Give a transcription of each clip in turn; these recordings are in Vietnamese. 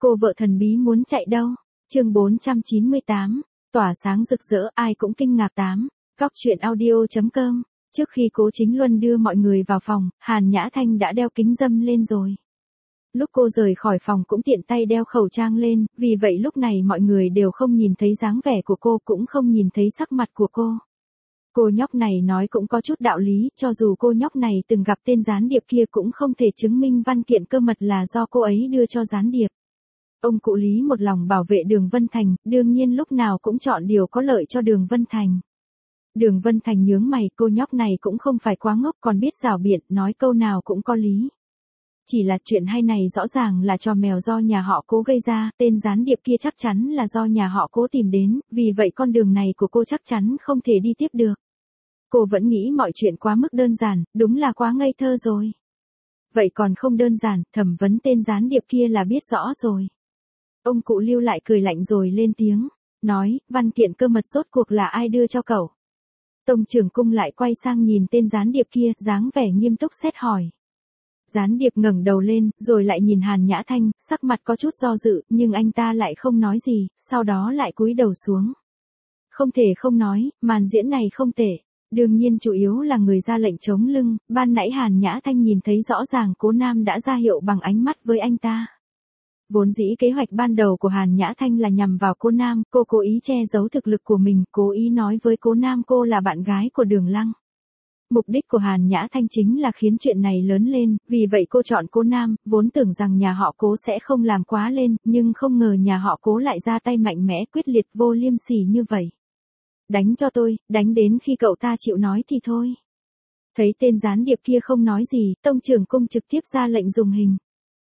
Cô vợ thần bí muốn chạy đâu? Chương 498, tỏa sáng rực rỡ ai cũng kinh ngạc 8. Góc truyện audio.com. Trước khi Cố Chính Luân đưa mọi người vào phòng, Hàn Nhã Thanh đã đeo kính râm lên rồi. Lúc cô rời khỏi phòng cũng tiện tay đeo khẩu trang lên, vì vậy lúc này mọi người đều không nhìn thấy dáng vẻ của cô, cũng không nhìn thấy sắc mặt của cô. Cô nhóc này nói cũng có chút đạo lý, cho dù cô nhóc này từng gặp tên gián điệp kia cũng không thể chứng minh văn kiện cơ mật là do cô ấy đưa cho gián điệp. Ông cụ Lý một lòng bảo vệ Đường Vân Thành, đương nhiên lúc nào cũng chọn điều có lợi cho Đường Vân Thành. Đường Vân Thành nhướng mày, cô nhóc này cũng không phải quá ngốc, còn biết rảo biện, nói câu nào cũng có lý. Chỉ là chuyện hay này rõ ràng là trò mèo do nhà họ Cố gây ra, tên gián điệp kia chắc chắn là do nhà họ Cố tìm đến, vì vậy con đường này của cô chắc chắn không thể đi tiếp được. Cô vẫn nghĩ mọi chuyện quá mức đơn giản, đúng là quá ngây thơ rồi. Vậy còn không đơn giản, thẩm vấn tên gián điệp kia là biết rõ rồi. Ông cụ Lưu lại cười lạnh rồi lên tiếng, nói, văn kiện cơ mật rốt cuộc là ai đưa cho cậu? Tông trưởng cung lại quay sang nhìn tên gián điệp kia, dáng vẻ nghiêm túc xét hỏi. Gián điệp ngẩng đầu lên, rồi lại nhìn Hàn Nhã Thanh, sắc mặt có chút do dự, nhưng anh ta lại không nói gì, sau đó lại cúi đầu xuống. Không thể không nói, màn diễn này không tệ. Đương nhiên chủ yếu là người ra lệnh chống lưng, ban nãy Hàn Nhã Thanh nhìn thấy rõ ràng Cố Nam đã ra hiệu bằng ánh mắt với anh ta. Vốn dĩ kế hoạch ban đầu của Hàn Nhã Thanh là nhằm vào Cố Nam, cô cố ý che giấu thực lực của mình, cố ý nói với Cố Nam cô là bạn gái của Đường Lăng. Mục đích của Hàn Nhã Thanh chính là khiến chuyện này lớn lên, vì vậy cô chọn Cố Nam, vốn tưởng rằng nhà họ Cố sẽ không làm quá lên, nhưng không ngờ nhà họ Cố lại ra tay mạnh mẽ quyết liệt vô liêm sỉ như vậy. Đánh cho tôi, đánh đến khi cậu ta chịu nói thì thôi. Thấy tên gián điệp kia không nói gì, tông trưởng cung trực tiếp ra lệnh dùng hình.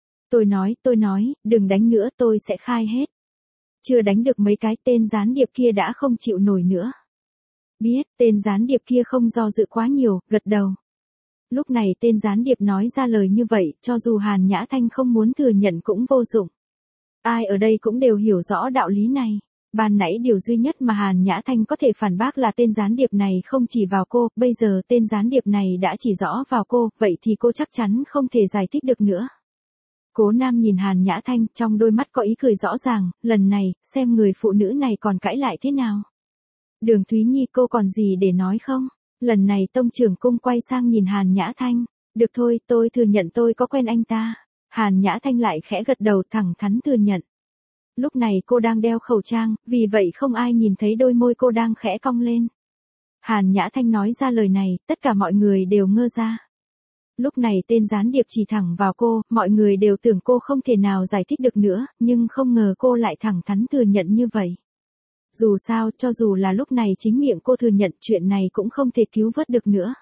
Tôi nói, đừng đánh nữa tôi sẽ khai hết. Chưa đánh được mấy cái tên gián điệp kia đã không chịu nổi nữa. Biết, tên gián điệp kia không do dự quá nhiều, gật đầu. Lúc này tên gián điệp nói ra lời như vậy, cho dù Hàn Nhã Thanh không muốn thừa nhận cũng vô dụng. Ai ở đây cũng đều hiểu rõ đạo lý này. Ban nãy điều duy nhất mà Hàn Nhã Thanh có thể phản bác là tên gián điệp này không chỉ vào cô, bây giờ tên gián điệp này đã chỉ rõ vào cô, vậy thì cô chắc chắn không thể giải thích được nữa. Cố Nam nhìn Hàn Nhã Thanh, trong đôi mắt có ý cười rõ ràng, lần này, xem người phụ nữ này còn cãi lại thế nào. Đường Thúy Nhi cô còn gì để nói không? Lần này tông trưởng cung quay sang nhìn Hàn Nhã Thanh, được thôi, tôi thừa nhận tôi có quen anh ta. Hàn Nhã Thanh lại khẽ gật đầu thẳng thắn thừa nhận. Lúc này cô đang đeo khẩu trang, vì vậy không ai nhìn thấy đôi môi cô đang khẽ cong lên. Hàn Nhã Thanh nói ra lời này, tất cả mọi người đều ngơ ra. Lúc này tên gián điệp chỉ thẳng vào cô, mọi người đều tưởng cô không thể nào giải thích được nữa, nhưng không ngờ cô lại thẳng thắn thừa nhận như vậy. Dù sao, cho dù là lúc này chính miệng cô thừa nhận chuyện này cũng không thể cứu vớt được nữa.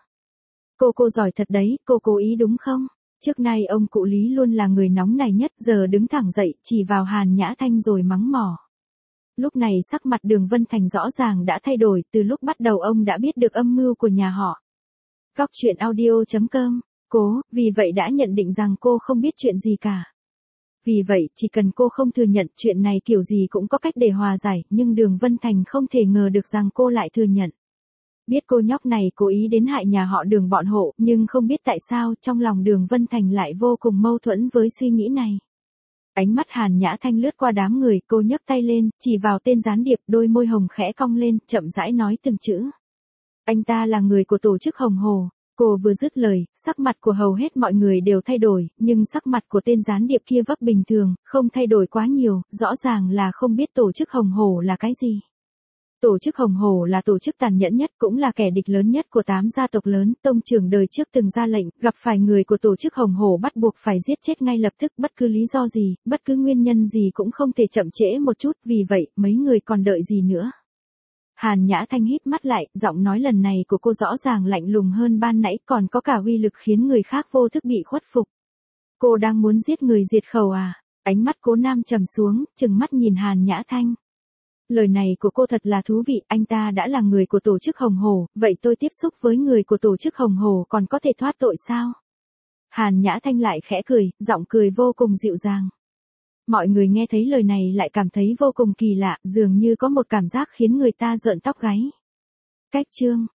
Cô giỏi thật đấy, cô cố ý đúng không? Trước nay ông cụ Lý luôn là người nóng này nhất, giờ đứng thẳng dậy, chỉ vào Hàn Nhã Thanh rồi mắng mỏ. Lúc này sắc mặt Đường Vân Thành rõ ràng đã thay đổi, từ lúc bắt đầu ông đã biết được âm mưu của nhà họ. Góc truyện audio.com. Cố, vì vậy đã nhận định rằng cô không biết chuyện gì cả. Vì vậy, chỉ cần cô không thừa nhận chuyện này kiểu gì cũng có cách để hòa giải, nhưng Đường Vân Thành không thể ngờ được rằng cô lại thừa nhận. Biết cô nhóc này cố ý đến hại nhà họ Đường bọn họ, nhưng không biết tại sao trong lòng Đường Vân Thành lại vô cùng mâu thuẫn với suy nghĩ này. Ánh mắt Hàn Nhã Thanh lướt qua đám người, cô nhấc tay lên, chỉ vào tên gián điệp, đôi môi hồng khẽ cong lên, chậm rãi nói từng chữ. Anh ta là người của tổ chức Hồng Hồ. Cô vừa dứt lời, sắc mặt của hầu hết mọi người đều thay đổi, nhưng sắc mặt của tên gián điệp kia vấp bình thường, không thay đổi quá nhiều, rõ ràng là không biết tổ chức Hồng Hồ là cái gì. Tổ chức Hồng Hồ là tổ chức tàn nhẫn nhất, cũng là kẻ địch lớn nhất của 8 gia tộc lớn, tông trưởng đời trước từng ra lệnh, gặp phải người của tổ chức Hồng Hồ bắt buộc phải giết chết ngay lập tức, bất cứ lý do gì, bất cứ nguyên nhân gì cũng không thể chậm trễ một chút, vì vậy, mấy người còn đợi gì nữa. Hàn Nhã Thanh híp mắt lại, giọng nói lần này của cô rõ ràng lạnh lùng hơn ban nãy, còn có cả uy lực khiến người khác vô thức bị khuất phục. Cô đang muốn giết người diệt khẩu à? Ánh mắt Cố Nam trầm xuống, trừng mắt nhìn Hàn Nhã Thanh. Lời này của cô thật là thú vị, anh ta đã là người của tổ chức Hồng Hồ, vậy tôi tiếp xúc với người của tổ chức Hồng Hồ còn có thể thoát tội sao? Hàn Nhã Thanh lại khẽ cười, giọng cười vô cùng dịu dàng. Mọi người nghe thấy lời này lại cảm thấy vô cùng kỳ lạ, dường như có một cảm giác khiến người ta rợn tóc gáy. Cách chương